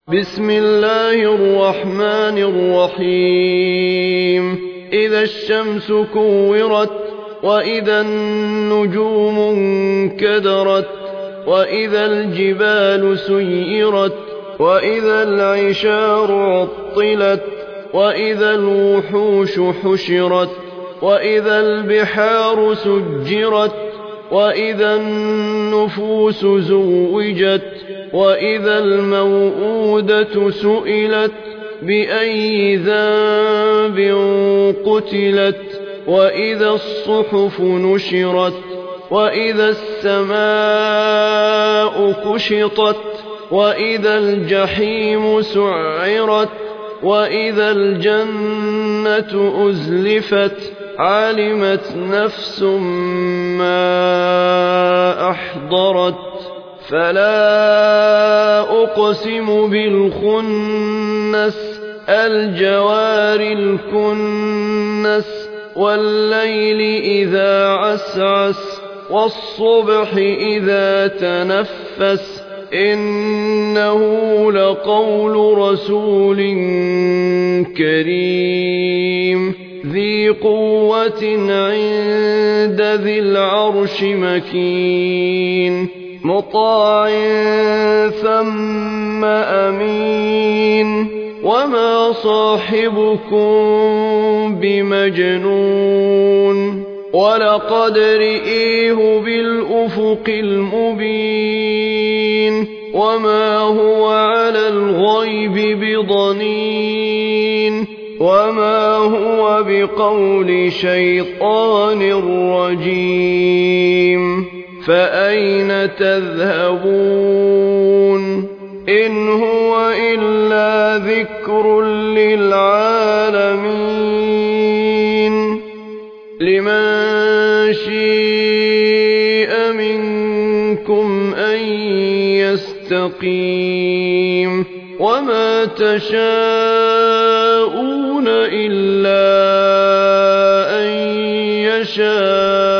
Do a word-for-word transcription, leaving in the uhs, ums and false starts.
بسم الله الرحمن الرحيم إذا الشمس كورت وإذا النجوم انكدرت وإذا الجبال سيرت وإذا العشار عطلت وإذا الوحوش حشرت وإذا البحار سجرت وإذا النفوس زوجت وإذا الموءودة سئلت بأي ذنب قتلت وإذا الصحف نشرت وإذا السماء كشطت وإذا الجحيم سعرت وإذا الجنة أزلفت علمت نفس ما أحضرت فلا أقسم بالخنس الجوار الكنس والليل إذا عسعس والصبح إذا تنفس إنه لقول رسول كريم ذي قوة عند ذي العرش مكين مطاع ثم أمين وما صاحبكم بمجنون ولقد رئيه بالأفق المبين وما هو على الغيب بضنين وما هو بقول شيطان رجيم فأين تذهبون إن هو إلا ذكر للعالمين لمن شيء منكم أن يستقيم وما تشاءون إلا أن يشاء